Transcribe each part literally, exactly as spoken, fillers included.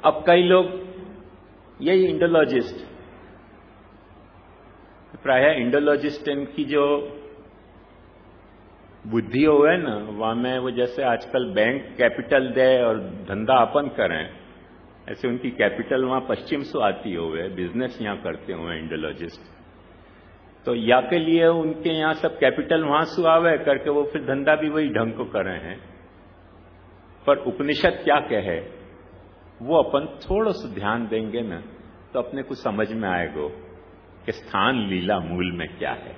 अब कई लोग यही इंडोलॉजिस्ट, प्राय इंडोलॉजिस्ट इनकी जो बुद्धि हो है ना, वहां में वो जैसे आजकल बैंक कैपिटल दे और धंधा अपन करें, ऐसे उनकी कैपिटल वहां पश्चिम से आती हुए बिजनेस यहां करते हुए इंडोलॉजिस्ट। तो या के लिए उनके यहां सब कैपिटल वहां से आवे करके वो फिर धंधा भी वही ढंग को कर रहे हैं। पर उपनिषद क्या कहे वो अपन थोड़ा सा ध्यान देंगे ना तो अपने को समझ में आएगा कि स्थान लीला मूल में क्या है।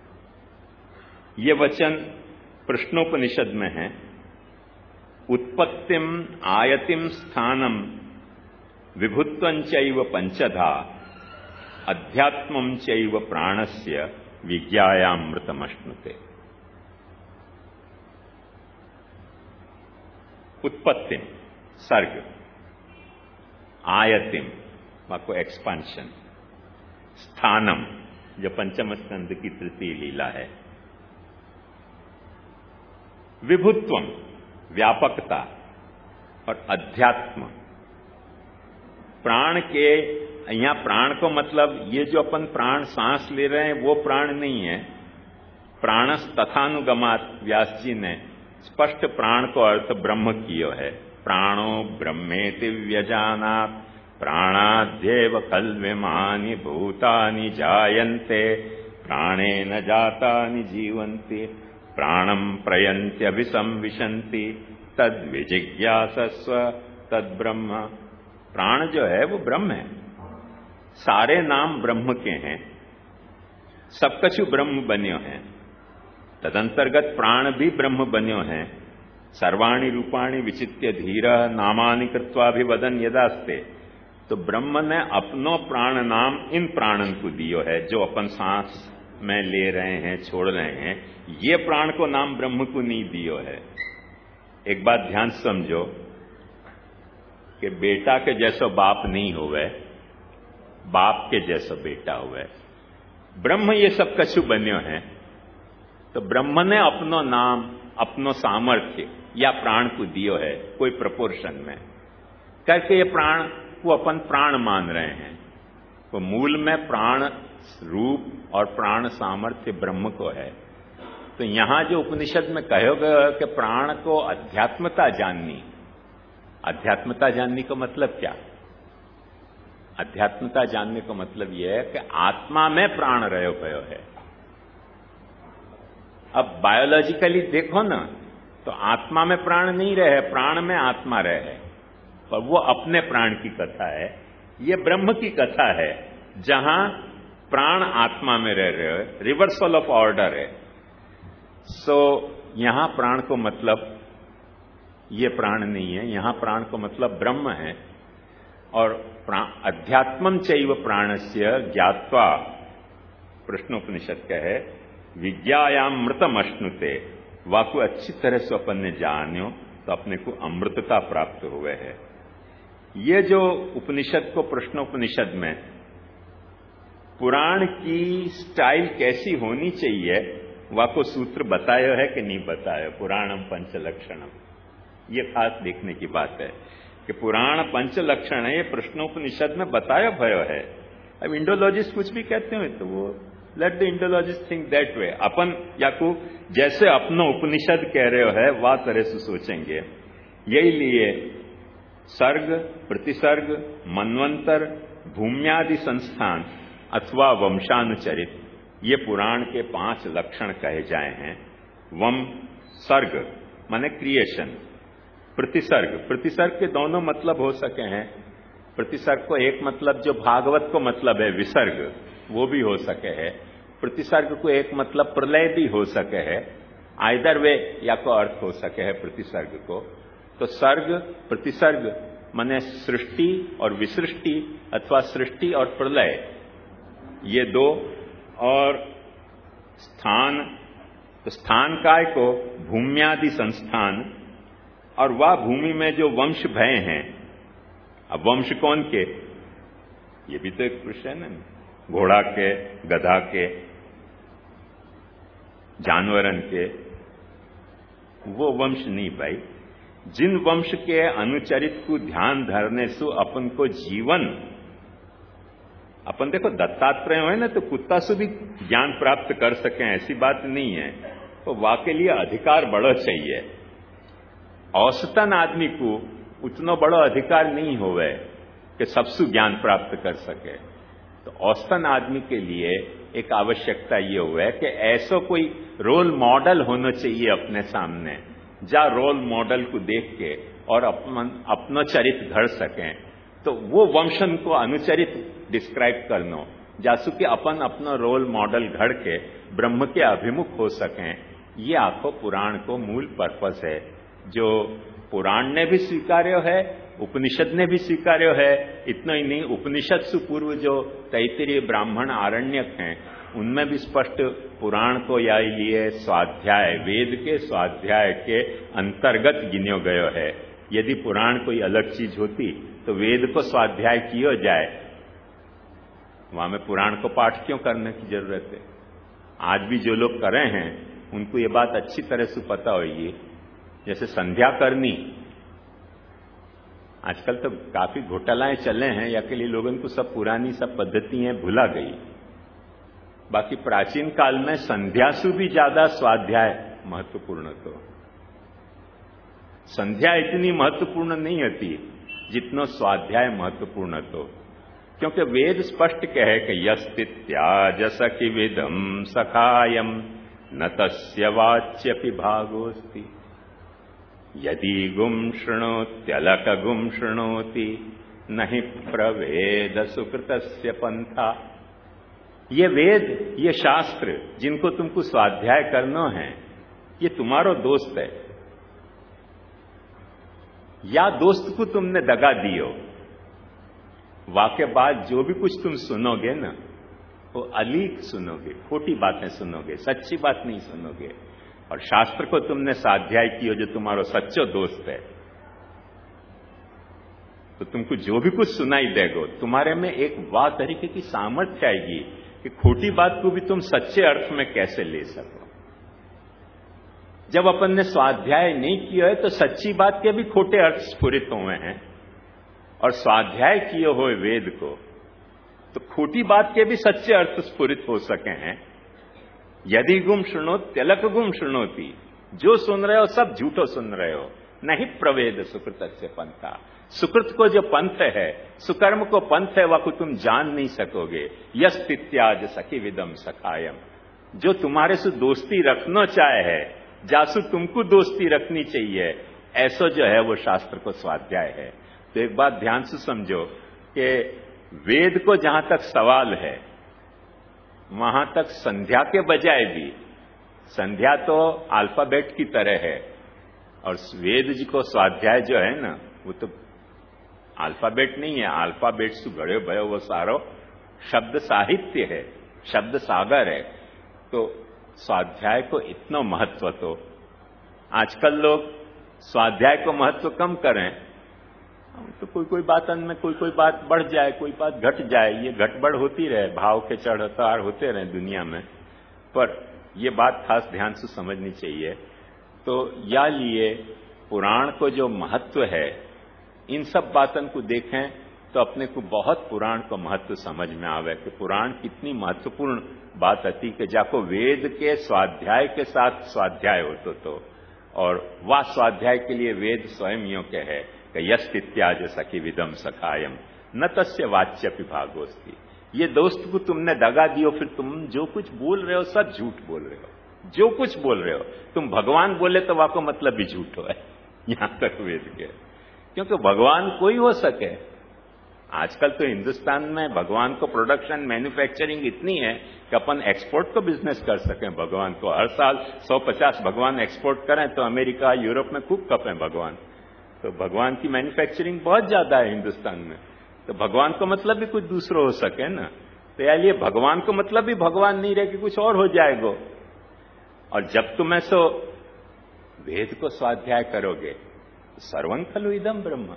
ये वचन प्रश्नोपनिषद में है, उत्पत्तिम आयतिम स्थानम विभुत्वं चैव पंचधा अध्यात्मं चैव प्राणस्य विज्ञायामृतमश्नुते। उत्पत्तिम सर्ग, आयतिम को एक्सपांशन, स्थानम जो पंचम स्कंद की तृतीय लीला है, विभुत्वम व्यापकता और अध्यात्म प्राण के। यहां प्राण को मतलब ये जो अपन प्राण सांस ले रहे हैं वो प्राण नहीं है। प्राणस तथानुगमात व्यास जी ने स्पष्ट प्राण को अर्थ ब्रह्म कियो है। प्राणो ब्रह्मेति व्यजानात् प्राणाद्येव खल्विमानि भूतानि जायन्ते प्राणेन जातानि जीवन्ति प्राणं प्रयन्त्यभिसंविशन्ति तद्विजिज्ञासस्व तद्ब्रह्म। प्राण जो है वो ब्रह्म है, सारे नाम ब्रह्म के हैं, सब कछु ब्रह्म बन्यो है। तदंतर्गत प्राण भी ब्रह्म बन्यो है। सर्वाणि रूपाणि विचित्य धीर नामानि कृत्वाभिवदन यदास्ते। तो ब्रह्म ने अपनो प्राण नाम इन प्राणन को दियो है जो अपन सांस में ले रहे हैं, छोड़ रहे हैं। ये प्राण को नाम ब्रह्म को नहीं दियो है। एक बात ध्यान समझो कि बेटा के जैसो बाप नहीं होवे, बाप के जैसो बेटा होवे। ब्रह्म ये सब कछु बन्यो है। तो ब्रह्म ने अपनो नाम, अपनो सामर्थ्य या प्राण को दियो है कोई प्रपोर्शन में करके। ये प्राण को अपन प्राण मान रहे हैं। तो मूल में प्राण रूप और प्राण सामर्थ्य ब्रह्म को है। तो यहां जो उपनिषद में कहो गया कि प्राण को अध्यात्मता जाननी, अध्यात्मता जानने का मतलब क्या? अध्यात्मता जानने का मतलब यह है कि आत्मा में प्राण रहो गयो है। अब बायोलॉजिकली देखो ना तो आत्मा में प्राण नहीं रहे, प्राण में आत्मा रहे। पर वो अपने प्राण की कथा है, ये ब्रह्म की कथा है जहां प्राण आत्मा में रह रहे हो। रिवर्सल ऑफ ऑर्डर है। सो so, यहां प्राण को मतलब ये प्राण नहीं है, यहां प्राण को मतलब ब्रह्म है। और अध्यात्मम चैव प्राणस्य ज्ञात्वा प्रश्नोपनिषद कहे विज्ञायामृतम अश्नुते। वाकु अच्छी तरह से अपन ने जान्यो तो अपने को अमृतता प्राप्त हुए है। ये जो उपनिषद को प्रश्नोपनिषद में पुराण की स्टाइल कैसी होनी चाहिए वाको सूत्र बताया है कि नहीं बताया। पुराणम पंचलक्षणम, ये खास देखने की बात है कि पुराण पंचलक्षण है, ये प्रश्नोपनिषद में बताया भयो है। अब इंडोलॉजिस्ट कुछ भी कहते हो तो वो let the Indologist think that way. अपन याकू जैसे अपना उपनिषद कह रहे हो है वह तरह से सोचेंगे। यही लिए सर्ग, प्रतिसर्ग, मनवंतर, भूम्यादि संस्थान अथवा वंशानुचरित ये पुराण के पांच लक्षण कहे जाए हैं। वम सर्ग माने क्रिएशन, प्रतिसर्ग, प्रतिसर्ग के दोनों मतलब हो सके हैं। प्रतिसर्ग को एक मतलब जो भागवत को मतलब है विसर्ग, वो भी हो सके है। प्रतिसर्ग को एक मतलब प्रलय भी हो सके है। आइदर वे या को अर्थ हो सके है प्रतिसर्ग को। तो सर्ग, प्रतिसर्ग माने सृष्टि और विसृष्टि अथवा सृष्टि और प्रलय, ये दो। और स्थान, तो स्थान काय को भूम्यादि संस्थान, और वह भूमि में जो वंश भय हैं। अब वंश कौन के? ये भी तो एक प्रश्न है ना। घोड़ा के, गधा के, जानवरन के, वो वंश नहीं भाई। जिन वंश के अनुचरित को ध्यान धरने से अपन को जीवन, अपन देखो दत्तात्रेय है ना, तो कुत्ता से भी ज्ञान प्राप्त कर सकें ऐसी बात नहीं है, तो वाके लिए अधिकार बड़ा चाहिए। औसतन आदमी को उतना बड़ा अधिकार नहीं होवे कि सबसे ज्ञान प्राप्त कर सके। तो औसतन आदमी के लिए एक आवश्यकता ये हुआ है कि ऐसा कोई रोल मॉडल होना चाहिए अपने सामने, जा रोल मॉडल को देख के और अपन अपना चरित्र घड़ सकें। तो वो वंशन को अनुचरित डिस्क्राइब करना, जासु कि अपन अपना रोल मॉडल घड़ के ब्रह्म के अभिमुख हो सकें, ये आखो पुराण को मूल पर्पस है, जो पुराण ने भी स्वीकार्य है, उपनिषद ने भी स्वीकार्य है। इतना ही नहीं, उपनिषद से पूर्व जो तैत्तिरीय ब्राह्मण आरण्यक हैं, उनमें भी स्पष्ट पुराण को या लिए स्वाध्याय, वेद के स्वाध्याय के अंतर्गत गिनो गयो है। यदि पुराण कोई अलग चीज होती तो वेद को स्वाध्याय किया जाए, वहां में पुराण को पाठ क्यों करने की जरूरत है? आज भी जो लोग कर रहे हैं उनको ये बात अच्छी तरह से पता होगी। जैसे संध्या करनी, आजकल तो काफी घोटालाएं चले हैं, या के लिए लोगों को सब पुरानी सब पद्धतियां भुला गई। बाकी प्राचीन काल में संध्या से भी ज्यादा स्वाध्याय महत्वपूर्ण तो, संध्या इतनी महत्वपूर्ण नहीं होती जितना स्वाध्याय महत्वपूर्ण तो, क्योंकि वेद स्पष्ट कहे कि यस्तित्याज सखि विदम सखायम न तस्य वाच्यपि भागोस्ति, यदि गुम शृणोत्यलक गुम शृणोति नहि प्रवेद सुकृतस्य पंथा। ये वेद, ये शास्त्र जिनको तुमको स्वाध्याय करना है, ये तुम्हारो दोस्त है। या दोस्त को तुमने दगा दियो, वाके बाद जो भी कुछ तुम सुनोगे ना, वो अलीक सुनोगे, खोटी बातें सुनोगे, सच्ची बात नहीं सुनोगे। और शास्त्र को तुमने स्वाध्याय किया जो तुम्हारा सच्चो दोस्त है, तो तुमको जो भी कुछ सुनाई देगो, तुम्हारे में एक वाह तरीके की सामर्थ्य आएगी कि खोटी बात को भी तुम सच्चे अर्थ में कैसे ले सको। जब अपन ने स्वाध्याय नहीं किया है तो सच्ची बात के भी खोटे अर्थ स्फुरित हुए हैं, और स्वाध्याय किए हुए वेद को तो खोटी बात के भी सच्चे अर्थ स्फुरित हो सके हैं। यदि गुम सुनो तिलक गुम सुनोती, जो सुन रहे हो सब झूठो सुन रहे हो, नहीं प्रवेद सुकृत से पंथा। सुकृत को जो पंथ है, सुकर्म को पंथ है, वह को तुम जान नहीं सकोगे। यस्तित्याज सखी विदम सखायम, जो तुम्हारे से दोस्ती रखना चाहे है, जासु तुमको दोस्ती रखनी चाहिए, ऐसा जो है वो शास्त्र को स्वाध्याय है। तो एक बात ध्यान से समझो कि वेद को जहां तक सवाल है, वहां तक संध्या के बजाय भी, संध्या तो अल्फाबेट की तरह है, और वेद जी को स्वाध्याय जो है ना, वो तो अल्फाबेट नहीं है, अल्फाबेट से गड़े भयो वो सारो शब्द साहित्य है, शब्द सागर है। तो स्वाध्याय को इतना महत्व, तो आजकल लोग स्वाध्याय को महत्व कम करें, तो कोई कोई बात में कोई कोई बात बढ़ जाए, कोई बात घट जाए, ये घटबढ़ होती रहे, भाव के चढ़ उतार होते रहे दुनिया में, पर ये बात खास ध्यान से समझनी चाहिए। तो या लिए पुराण को जो महत्व है, इन सब बातों को देखें तो अपने को बहुत पुराण को महत्व समझ में आवे कि पुराण कितनी महत्वपूर्ण बात आती कि जाको वेद के स्वाध्याय के साथ स्वाध्याय होतो तो, और वह स्वाध्याय के लिए वेद स्वयं यो के है कि यस्तित्याज सखी विदम सखायम न तस्य वाच्यपि भागोस्ति। ये दोस्त को तुमने दगा दियो, फिर तुम जो कुछ बोल रहे हो सब झूठ बोल रहे हो। जो कुछ बोल रहे हो तुम भगवान बोले तो वाको मतलब भी झूठ है, यहां तक वेद के, क्योंकि भगवान कोई हो सके। आजकल तो हिंदुस्तान में भगवान को प्रोडक्शन मैन्युफैक्चरिंग इतनी है कि अपन एक्सपोर्ट को बिजनेस कर सकें भगवान को। हर साल सौ पचास भगवान एक्सपोर्ट करें तो अमेरिका यूरोप में खूब खपें भगवान। तो भगवान की मैन्युफैक्चरिंग बहुत ज्यादा है हिंदुस्तान में, तो भगवान को मतलब भी कुछ दूसरा हो सके ना। तो यार ये भगवान को मतलब भी भगवान नहीं रहे कि कुछ और हो जाएगा। और जब तुम ऐसो वेद को स्वाध्याय करोगे, सर्वं खलु इदम ब्रह्म,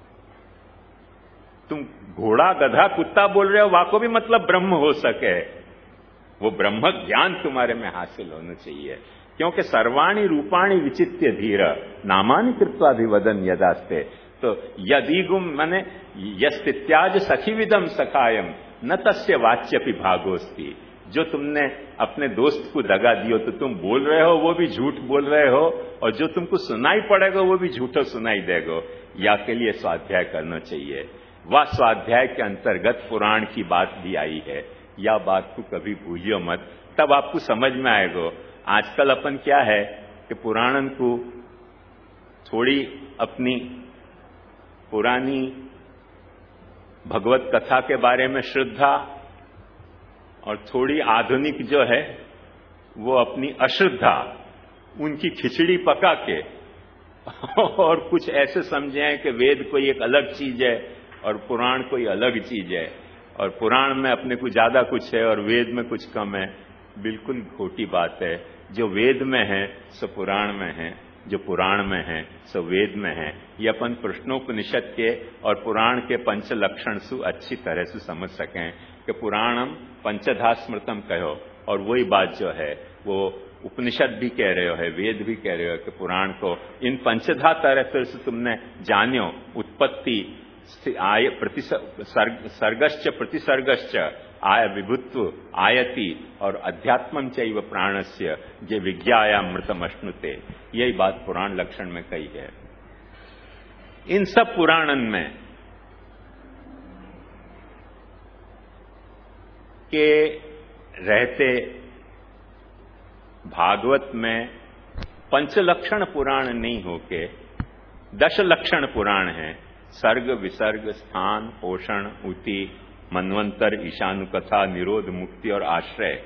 तुम घोड़ा गधा कुत्ता बोल रहे हो, वाको भी मतलब ब्रह्म हो सके, वो ब्रह्म ज्ञान तुम्हारे में हासिल होना चाहिए। क्योंकि सर्वाणि रूपाणि विचित्य धीर नामानि कृत्वा विवदन यदास्ते। तो यदीगुम माने यस्तित्याज सखीविदम सखायम न तस्य वाच्यपि भागोस्ति। जो तुमने अपने दोस्त को दगा दियो तो तुम बोल रहे हो वो भी झूठ बोल रहे हो, और जो तुमको सुनाई पड़ेगा वो भी झूठा सुनाई देगा। या के लिए स्वाध्याय करना चाहिए। वह स्वाध्याय के अंतर्गत पुराण की बात भी आई है। या बात को कभी भूलियो मत, तब आपको समझ में आएगा। आजकल अपन क्या है कि पुराणन को थोड़ी अपनी पुरानी भगवत कथा के बारे में श्रद्धा और थोड़ी आधुनिक जो है वो अपनी अश्रद्धा, उनकी खिचड़ी पका के और कुछ ऐसे समझे हैं कि वेद कोई एक अलग चीज है और पुराण कोई अलग चीज है, और पुराण में अपने को ज्यादा कुछ है और वेद में कुछ कम है। बिल्कुल खोटी बात है। जो वेद में है सो पुराण में है, जो पुराण में है सो वेद में है। ये अपन प्रश्नोपनिषद के और पुराण के पंच लक्षण से अच्छी तरह से समझ सकें कि पुराणम पंचधा स्मृतम कहो, और वही बात जो है वो उपनिषद भी कह रहे हो है, वेद भी कह रहे हो कि पुराण को इन पंचधा तरह से तुमने जान्यो। उत्पत्ति आय प्रतिसर्ग सर्गश्च प्रतिसर्गश्च आय विभुत्व आयति और अध्यात्मं चैव प्राणस्य जे विज्ञायामृतम अश्नुते। यही बात पुराण लक्षण में कही है। इन सब पुराणन में के रहते भागवत में पंचलक्षण पुराण नहीं होके दश लक्षण पुराण है। सर्ग विसर्ग स्थान पोषण उति मनवंतर ईशानुकथा निरोध मुक्ति और आश्रय।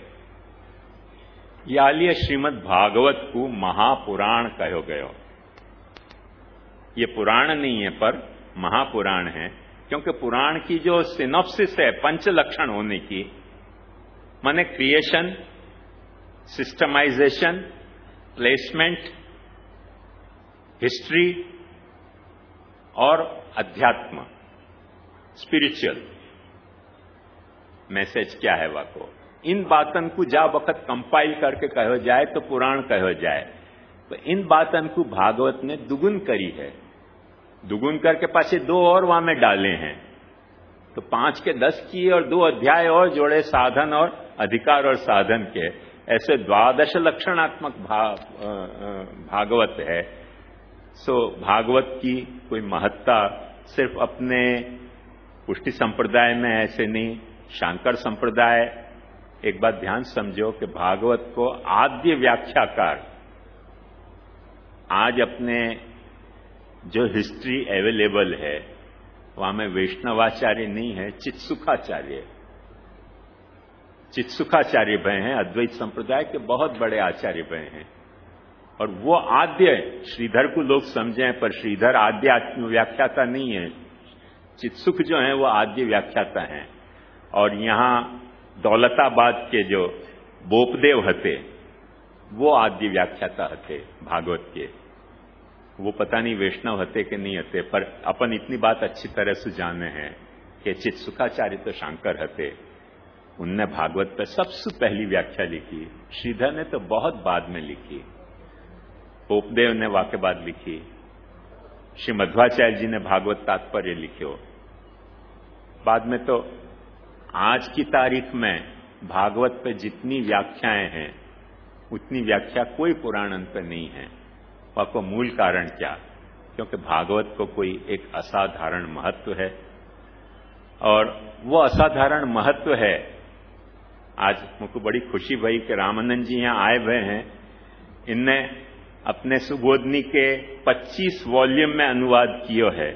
यालिए श्रीमद् भागवत को महापुराण कहो गयो। ये पुराण नहीं है पर महापुराण है, क्योंकि पुराण की जो सिनॉप्सिस है पंच लक्षण होने की, माने क्रिएशन, सिस्टमाइजेशन, प्लेसमेंट, हिस्ट्री और अध्यात्म, स्पिरिचुअल मैसेज क्या है वाको, इन बातन को जा वक्त कंपाइल करके कहो जाए तो पुराण कहो जाए। तो इन बातन को भागवत ने दुगुन करी है। दुगुन करके पाछे दो और वहां में डाले हैं, तो पांच के दस किए और दो अध्याय और जोड़े साधन और अधिकार और साधन के। ऐसे द्वादश लक्षणात्मक भा, भागवत है। सो भागवत की कोई महत्ता सिर्फ अपने पुष्टि संप्रदाय में ऐसे नहीं, शांकर संप्रदाय, एक बात ध्यान समझो कि भागवत को आद्य व्याख्याकार आज अपने जो हिस्ट्री अवेलेबल है वहां में वैष्णवाचार्य नहीं है, चित्सुखाचार्य। चित्सुखाचार्य भय हैं, अद्वैत संप्रदाय के बहुत बड़े आचार्य भय हैं। और वो आद्य श्रीधर को लोग समझें, पर श्रीधर आद्य आत्म व्याख्याता नहीं है। चित्सुख जो है वो आद्य व्याख्याता हैं। और यहां दौलताबाद के जो बोपदेव हते वो आद्य व्याख्याता हते भागवत के। वो पता नहीं वैष्णव हते कि नहीं हते, पर अपन इतनी बात अच्छी तरह से जाने हैं कि चित्सुखाचार्य तो शंकर हते। उनने भागवत पर सबसे पहली व्याख्या लिखी। श्रीधर ने तो बहुत बाद में लिखी, बोपदेव ने वाके बाद लिखी, श्री मध्वाचार्य जी ने भागवत तात्पर्य लिखो बाद में। तो आज की तारीख में भागवत पे जितनी व्याख्याएं हैं उतनी व्याख्या कोई पुराणन पे नहीं है। वह मूल कारण क्या? क्योंकि भागवत को कोई एक असाधारण महत्व है, और वो असाधारण महत्व है। आज मुझको बड़ी खुशी भई कि रामानंद जी यहां आए हुए हैं। इनने अपने सुबोधनी के पच्चीस वॉल्यूम में अनुवाद कियो है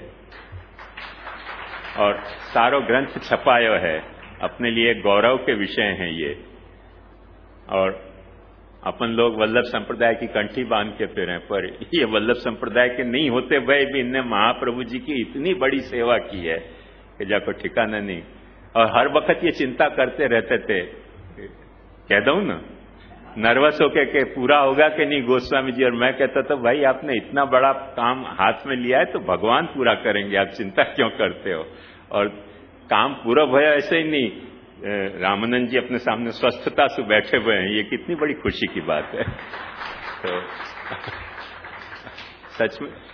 और सारो ग्रंथ छपायो है। अपने लिए गौरव के विषय हैं ये। और अपन लोग वल्लभ संप्रदाय की कंठी बांध के फिरे, पर ये वल्लभ संप्रदाय के नहीं होते भाई भी इनने महाप्रभु जी की इतनी बड़ी सेवा की है कि जाको ठिकाना नहीं। और हर वक्त ये चिंता करते रहते थे, कह दऊं ना, नर्वस होके के पूरा होगा कि नहीं गोस्वामी जी। और मैं कहता था भाई आपने इतना बड़ा काम हाथ में लिया है तो भगवान पूरा करेंगे, आप चिंता क्यों करते हो। और काम पूरा भया ऐसे ही नहीं, रामानंद जी अपने सामने स्वस्थता से बैठे हुए हैं, ये कितनी बड़ी खुशी की बात है। तो सच में